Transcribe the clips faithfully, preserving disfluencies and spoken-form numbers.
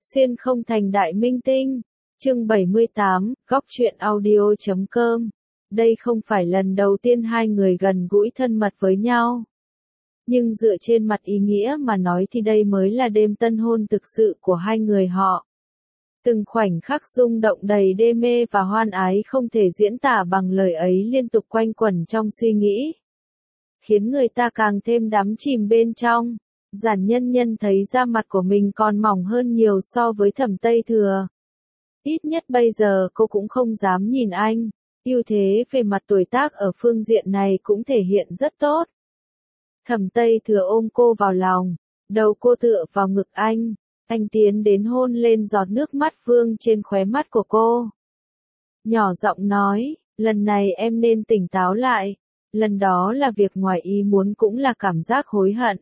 Xuyên không thành đại minh tinh. Chương bảy mươi tám, góc truyện audio chấm com. Đây không phải lần đầu tiên hai người gần gũi thân mật với nhau. Nhưng dựa trên mặt ý nghĩa mà nói thì đây mới là đêm tân hôn thực sự của hai người họ. Từng khoảnh khắc rung động đầy đê mê và hoan ái không thể diễn tả bằng lời ấy liên tục quanh quẩn trong suy nghĩ, khiến người ta càng thêm đắm chìm bên trong. Giản Nhân Nhân thấy da mặt của mình còn mỏng hơn nhiều so với Thẩm Tây Thừa. Ít nhất bây giờ cô cũng không dám nhìn anh. Ưu thế về mặt tuổi tác ở phương diện này cũng thể hiện rất tốt. Thẩm Tây Thừa ôm cô vào lòng, đầu cô tựa vào ngực anh. Anh tiến đến hôn lên giọt nước mắt vương trên khóe mắt của cô. Nhỏ giọng nói, lần này em nên tỉnh táo lại. Lần đó là việc ngoài ý muốn cũng là cảm giác hối hận.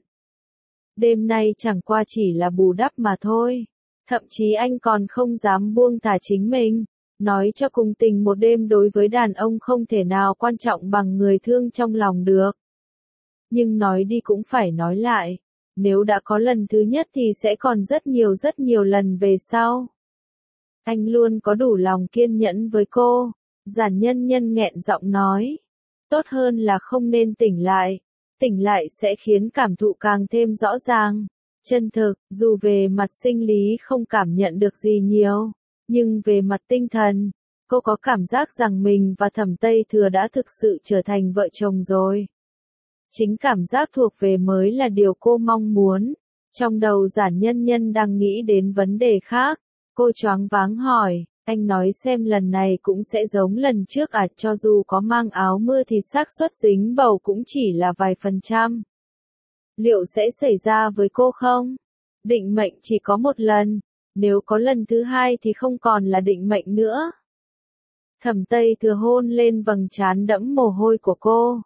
Đêm nay chẳng qua chỉ là bù đắp mà thôi. Thậm chí anh còn không dám buông thả chính mình. Nói cho cùng tình một đêm đối với đàn ông không thể nào quan trọng bằng người thương trong lòng được. Nhưng nói đi cũng phải nói lại. Nếu đã có lần thứ nhất thì sẽ còn rất nhiều rất nhiều lần về sau. Anh luôn có đủ lòng kiên nhẫn với cô. Giản Nhân Nhân nghẹn giọng nói. Tốt hơn là không nên tỉnh lại. Tỉnh lại sẽ khiến cảm thụ càng thêm rõ ràng, chân thực, dù về mặt sinh lý không cảm nhận được gì nhiều, nhưng về mặt tinh thần, cô có cảm giác rằng mình và Thẩm Tây Thừa đã thực sự trở thành vợ chồng rồi. Chính cảm giác thuộc về mới là điều cô mong muốn. Trong đầu Giản Nhân Nhân đang nghĩ đến vấn đề khác, cô choáng váng hỏi, anh nói xem lần này cũng sẽ giống lần trước à? Cho dù có mang áo mưa thì xác suất dính bầu cũng chỉ là vài phần trăm. Liệu sẽ xảy ra với cô không? Định mệnh chỉ có một lần, nếu có lần thứ hai thì không còn là định mệnh nữa. Thẩm Tây Thừa hôn lên vầng trán đẫm mồ hôi của cô.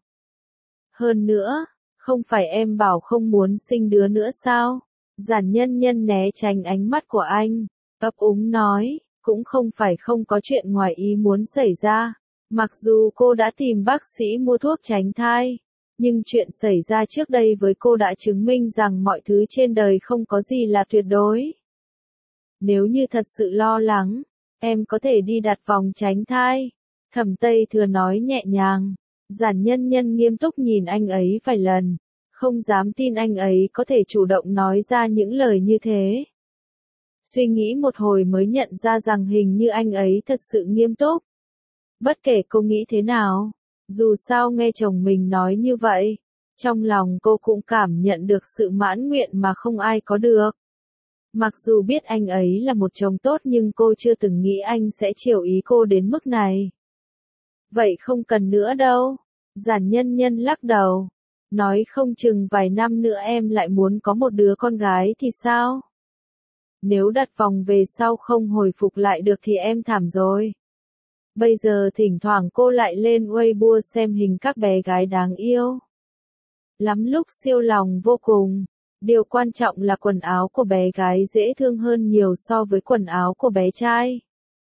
Hơn nữa, không phải em bảo không muốn sinh đứa nữa sao? Giản Nhân Nhân né tránh ánh mắt của anh, ấp úng nói. Cũng không phải không có chuyện ngoài ý muốn xảy ra. Mặc dù cô đã tìm bác sĩ mua thuốc tránh thai, nhưng chuyện xảy ra trước đây với cô đã chứng minh rằng mọi thứ trên đời không có gì là tuyệt đối. Nếu như thật sự lo lắng, em có thể đi đặt vòng tránh thai. Thẩm Tây Thừa nói nhẹ nhàng. Giản Nhân Nhân nghiêm túc nhìn anh ấy vài lần, không dám tin anh ấy có thể chủ động nói ra những lời như thế. Suy nghĩ một hồi mới nhận ra rằng hình như anh ấy thật sự nghiêm túc. Bất kể cô nghĩ thế nào, dù sao nghe chồng mình nói như vậy, trong lòng cô cũng cảm nhận được sự mãn nguyện mà không ai có được. Mặc dù biết anh ấy là một chồng tốt nhưng cô chưa từng nghĩ anh sẽ chiều ý cô đến mức này. Vậy không cần nữa đâu. Giản Nhân Nhân lắc đầu. Nói không chừng vài năm nữa em lại muốn có một đứa con gái thì sao? Nếu đặt vòng về sau không hồi phục lại được thì em thảm rồi. Bây giờ thỉnh thoảng cô lại lên Weibo xem hình các bé gái đáng yêu. Lắm lúc siêu lòng vô cùng. Điều quan trọng là quần áo của bé gái dễ thương hơn nhiều so với quần áo của bé trai.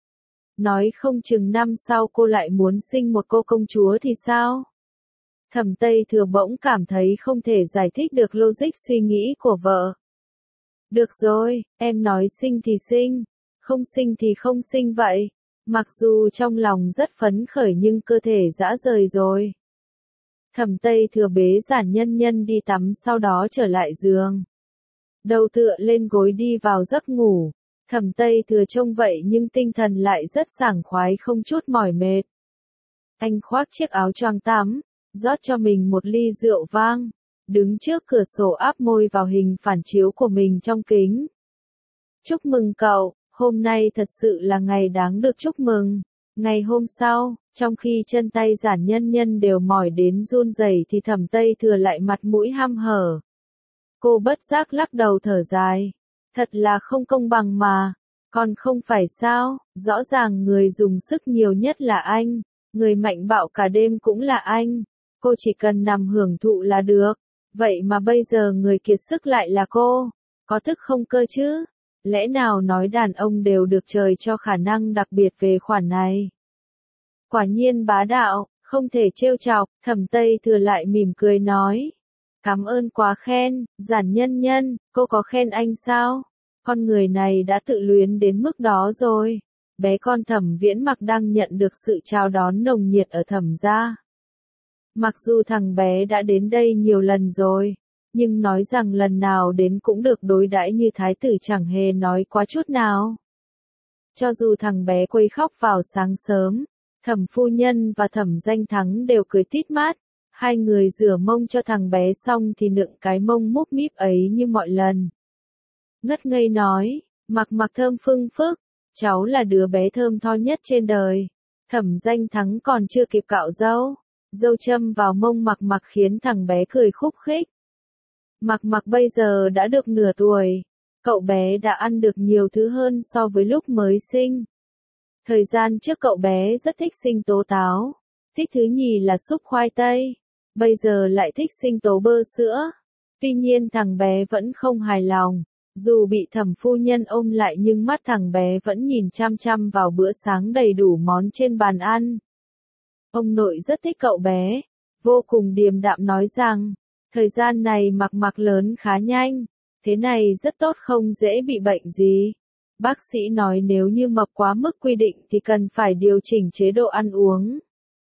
Nói không chừng năm sau cô lại muốn sinh một cô công chúa thì sao? Thẩm Tây Thừa bỗng cảm thấy không thể giải thích được logic suy nghĩ của vợ. Được rồi, em nói sinh thì sinh, không sinh thì không sinh vậy. Mặc dù trong lòng rất phấn khởi nhưng cơ thể rã rời rồi. Thẩm Tây Thừa bế Giản Nhân Nhân đi tắm sau đó trở lại giường. Đầu tựa lên gối đi vào giấc ngủ. Thẩm Tây Thừa trông vậy nhưng tinh thần lại rất sảng khoái không chút mỏi mệt. Anh khoác chiếc áo choàng tắm, rót cho mình một ly rượu vang. Đứng trước cửa sổ áp môi vào hình phản chiếu của mình trong kính. Chúc mừng cậu, hôm nay thật sự là ngày đáng được chúc mừng. Ngày hôm sau, trong khi chân tay Giản Nhân Nhân đều mỏi đến run rẩy thì Thẩm Tây Thừa lại mặt mũi hăm hở. Cô bất giác lắc đầu thở dài. Thật là không công bằng mà. Còn không phải sao, rõ ràng người dùng sức nhiều nhất là anh. Người mạnh bạo cả đêm cũng là anh. Cô chỉ cần nằm hưởng thụ là được. Vậy mà bây giờ người kiệt sức lại là cô. Có thức không cơ chứ? Lẽ nào nói đàn ông đều được trời cho khả năng đặc biệt về khoản này? Quả nhiên bá đạo, không thể trêu chọc. Thẩm Tây Thừa lại mỉm cười nói. Cảm ơn quá khen, Giản Nhân Nhân, cô có khen anh sao? Con người này đã tự luyến đến mức đó rồi. Bé con Thẩm Viễn Mặc đang nhận được sự chào đón nồng nhiệt ở Thẩm gia. Mặc dù thằng bé đã đến đây nhiều lần rồi, nhưng nói rằng lần nào đến cũng được đối đãi như thái tử chẳng hề nói quá chút nào. Cho dù thằng bé quấy khóc vào sáng sớm, Thẩm phu nhân và Thẩm Danh Thắng đều cười tít mắt. Hai người rửa mông cho thằng bé xong thì nựng cái mông múp míp ấy như mọi lần. Ngất ngây nói, Mặc Mặc thơm phưng phức, cháu là đứa bé thơm tho nhất trên đời. Thẩm Danh Thắng còn chưa kịp cạo râu, râu châm vào mông Mặc Mặc khiến thằng bé cười khúc khích. Mặc Mặc bây giờ đã được nửa tuổi, cậu bé đã ăn được nhiều thứ hơn so với lúc mới sinh. Thời gian trước cậu bé rất thích sinh tố táo, thích thứ nhì là súp khoai tây, bây giờ lại thích sinh tố bơ sữa. Tuy nhiên thằng bé vẫn không hài lòng, dù bị Thẩm phu nhân ôm lại nhưng mắt thằng bé vẫn nhìn chăm chăm vào bữa sáng đầy đủ món trên bàn ăn. Ông nội rất thích cậu bé, vô cùng điềm đạm nói rằng, thời gian này Mặc Mặc lớn khá nhanh, thế này rất tốt không dễ bị bệnh gì. Bác sĩ nói nếu như mập quá mức quy định thì cần phải điều chỉnh chế độ ăn uống.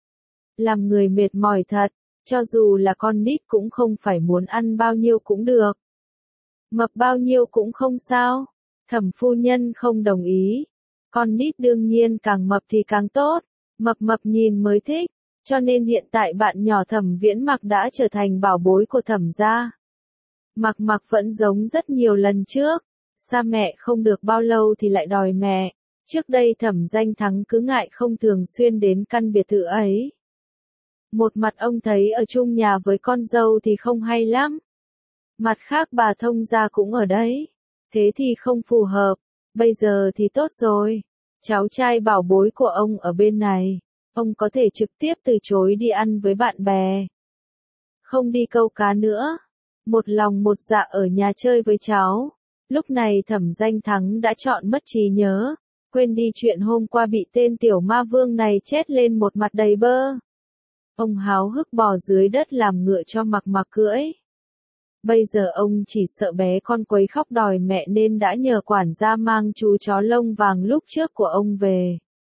Làm người mệt mỏi thật, cho dù là con nít cũng không phải muốn ăn bao nhiêu cũng được. Mập bao nhiêu cũng không sao. Thẩm phu nhân không đồng ý. Con nít đương nhiên càng mập thì càng tốt, mập mập nhìn mới thích, cho nên hiện tại bạn nhỏ Thẩm Viễn Mặc đã trở thành bảo bối của Thẩm gia. Mặc Mặc vẫn giống rất nhiều lần trước, xa mẹ không được bao lâu thì lại đòi mẹ. Trước đây Thẩm Danh Thắng cứ ngại không thường xuyên đến căn biệt thự ấy. Một mặt ông thấy ở chung nhà với con dâu thì không hay lắm. Mặt khác bà thông gia cũng ở đấy. Thế thì không phù hợp. Bây giờ thì tốt rồi. Cháu trai bảo bối của ông ở bên này. Ông có thể trực tiếp từ chối đi ăn với bạn bè. Không đi câu cá nữa. Một lòng một dạ ở nhà chơi với cháu. Lúc này Thẩm Danh Thắng đã chọn mất trí nhớ. Quên đi chuyện hôm qua bị tên tiểu ma vương này chết lên một mặt đầy bơ. Ông háo hức bò dưới đất làm ngựa cho Mặc Mặc cưỡi. Bây giờ ông chỉ sợ bé con quấy khóc đòi mẹ nên đã nhờ quản gia mang chú chó lông vàng lúc trước của ông về.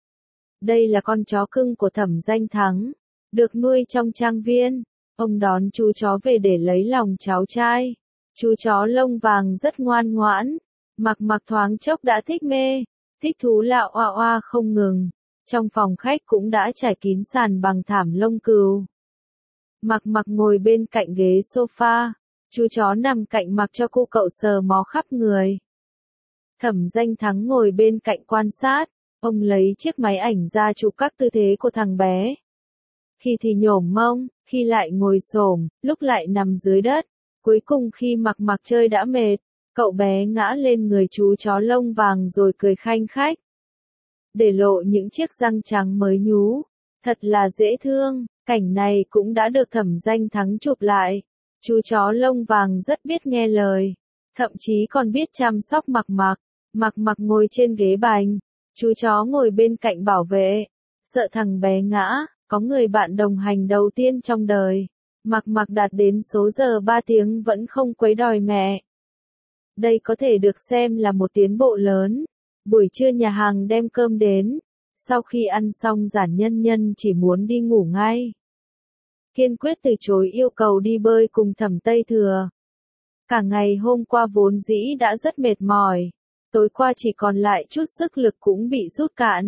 Đây là con chó cưng của Thẩm Danh Thắng, được nuôi trong trang viên. Ông đón chú chó về để lấy lòng cháu trai. Chú chó lông vàng rất ngoan ngoãn, Mặc Mặc thoáng chốc đã thích mê, thích thú lạo oa oa không ngừng. Trong phòng khách cũng đã trải kín sàn bằng thảm lông cừu. Mặc Mặc ngồi bên cạnh ghế sofa, chú chó nằm cạnh Mặc cho cô cậu sờ mó khắp người. Thẩm Danh Thắng ngồi bên cạnh quan sát, ông lấy chiếc máy ảnh ra chụp các tư thế của thằng bé. Khi thì nhổm mông, khi lại ngồi xổm, lúc lại nằm dưới đất. Cuối cùng khi Mặc Mặc chơi đã mệt, cậu bé ngã lên người chú chó lông vàng rồi cười khanh khách. Để lộ những chiếc răng trắng mới nhú. Thật là dễ thương, cảnh này cũng đã được Thẩm Danh Thắng chụp lại. Chú chó lông vàng rất biết nghe lời, thậm chí còn biết chăm sóc Mặc Mặc. Mặc Mặc ngồi trên ghế bành, chú chó ngồi bên cạnh bảo vệ, sợ thằng bé ngã, có người bạn đồng hành đầu tiên trong đời. Mặc Mặc đạt đến số giờ ba tiếng vẫn không quấy đòi mẹ. Đây có thể được xem là một tiến bộ lớn. Buổi trưa nhà hàng đem cơm đến, sau khi ăn xong Giản Nhân Nhân chỉ muốn đi ngủ ngay. Kiên quyết từ chối yêu cầu đi bơi cùng Thẩm Tây Thừa. Cả ngày hôm qua vốn dĩ đã rất mệt mỏi, tối qua chỉ còn lại chút sức lực cũng bị rút cạn.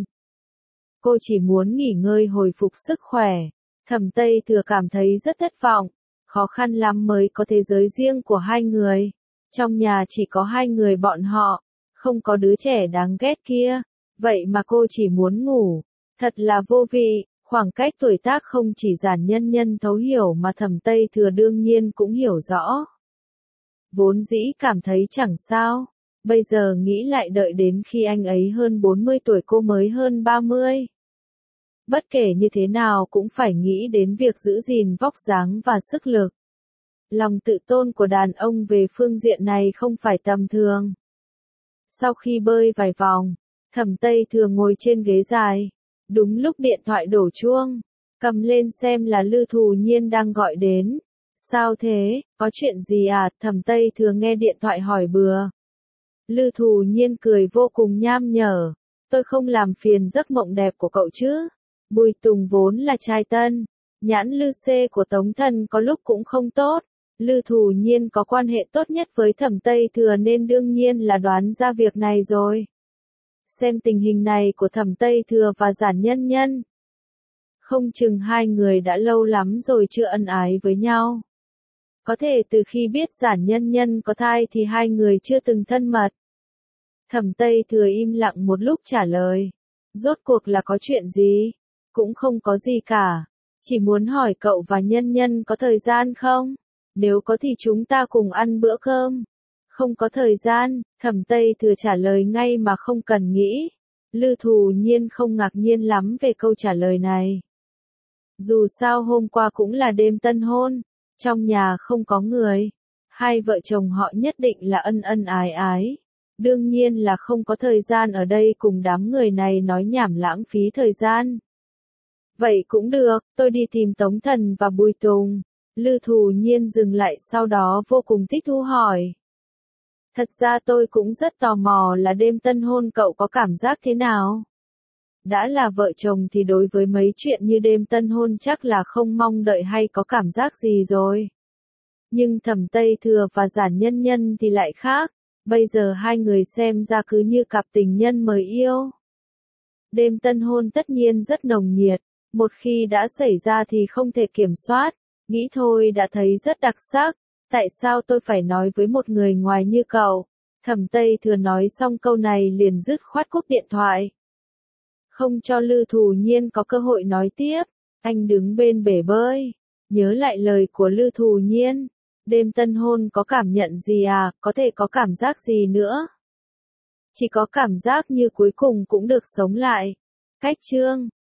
Cô chỉ muốn nghỉ ngơi hồi phục sức khỏe. Thẩm Tây Thừa cảm thấy rất thất vọng, khó khăn lắm mới có thế giới riêng của hai người. Trong nhà chỉ có hai người bọn họ, không có đứa trẻ đáng ghét kia, vậy mà cô chỉ muốn ngủ, thật là vô vị. Khoảng cách tuổi tác không chỉ Giản Nhân Nhân thấu hiểu mà Thẩm Tây Thừa đương nhiên cũng hiểu rõ. Vốn dĩ cảm thấy chẳng sao, bây giờ nghĩ lại đợi đến khi anh ấy hơn bốn mươi tuổi cô mới hơn ba mươi. Bất kể như thế nào cũng phải nghĩ đến việc giữ gìn vóc dáng và sức lực. Lòng tự tôn của đàn ông về phương diện này không phải tầm thường. Sau khi bơi vài vòng, Thẩm Tây Thừa ngồi trên ghế dài. Đúng lúc điện thoại đổ chuông, cầm lên xem là Lư Thù Nhiên đang gọi đến. Sao thế, có chuyện gì à? Thẩm Tây Thừa nghe điện thoại hỏi bừa. Lư Thù Nhiên cười vô cùng nham nhở. Tôi không làm phiền giấc mộng đẹp của cậu chứ. Bùi Tùng vốn là trai tân. Nhãn Lư Xê của Tống Thần có lúc cũng không tốt. Lư Thù Nhiên có quan hệ tốt nhất với Thẩm Tây Thừa nên đương nhiên là đoán ra việc này rồi. Xem tình hình này của Thẩm Tây Thừa và Giản Nhân Nhân. Không chừng hai người đã lâu lắm rồi chưa ân ái với nhau. Có thể từ khi biết Giản Nhân Nhân có thai thì hai người chưa từng thân mật. Thẩm Tây Thừa im lặng một lúc trả lời. Rốt cuộc là có chuyện gì? Cũng không có gì cả. Chỉ muốn hỏi cậu và Nhân Nhân có thời gian không? Nếu có thì chúng ta cùng ăn bữa cơm. Không có thời gian, Thẩm Tây Thừa trả lời ngay mà không cần nghĩ. Lư Thù Nhiên không ngạc nhiên lắm về câu trả lời này. Dù sao hôm qua cũng là đêm tân hôn, trong nhà không có người. Hai vợ chồng họ nhất định là ân ân ái ái. Đương nhiên là không có thời gian ở đây cùng đám người này nói nhảm lãng phí thời gian. Vậy cũng được, tôi đi tìm Tống Thần và Bùi Tùng. Lư Thù Nhiên dừng lại sau đó vô cùng thích thú hỏi. Thật ra tôi cũng rất tò mò là đêm tân hôn cậu có cảm giác thế nào? Đã là vợ chồng thì đối với mấy chuyện như đêm tân hôn chắc là không mong đợi hay có cảm giác gì rồi. Nhưng Thẩm Tây Thừa và Giản Nhân Nhân thì lại khác. Bây giờ hai người xem ra cứ như cặp tình nhân mới yêu. Đêm tân hôn tất nhiên rất nồng nhiệt. Một khi đã xảy ra thì không thể kiểm soát. Nghĩ thôi đã thấy rất đặc sắc. Tại sao tôi phải nói với một người ngoài như cậu? Thẩm Tây Thừa nói xong câu này liền dứt khoát cúp điện thoại. Không cho Lư Thù Nhiên có cơ hội nói tiếp. Anh đứng bên bể bơi. Nhớ lại lời của Lư Thù Nhiên. Đêm tân hôn có cảm nhận gì à? Có thể có cảm giác gì nữa? Chỉ có cảm giác như cuối cùng cũng được sống lại. Cách chương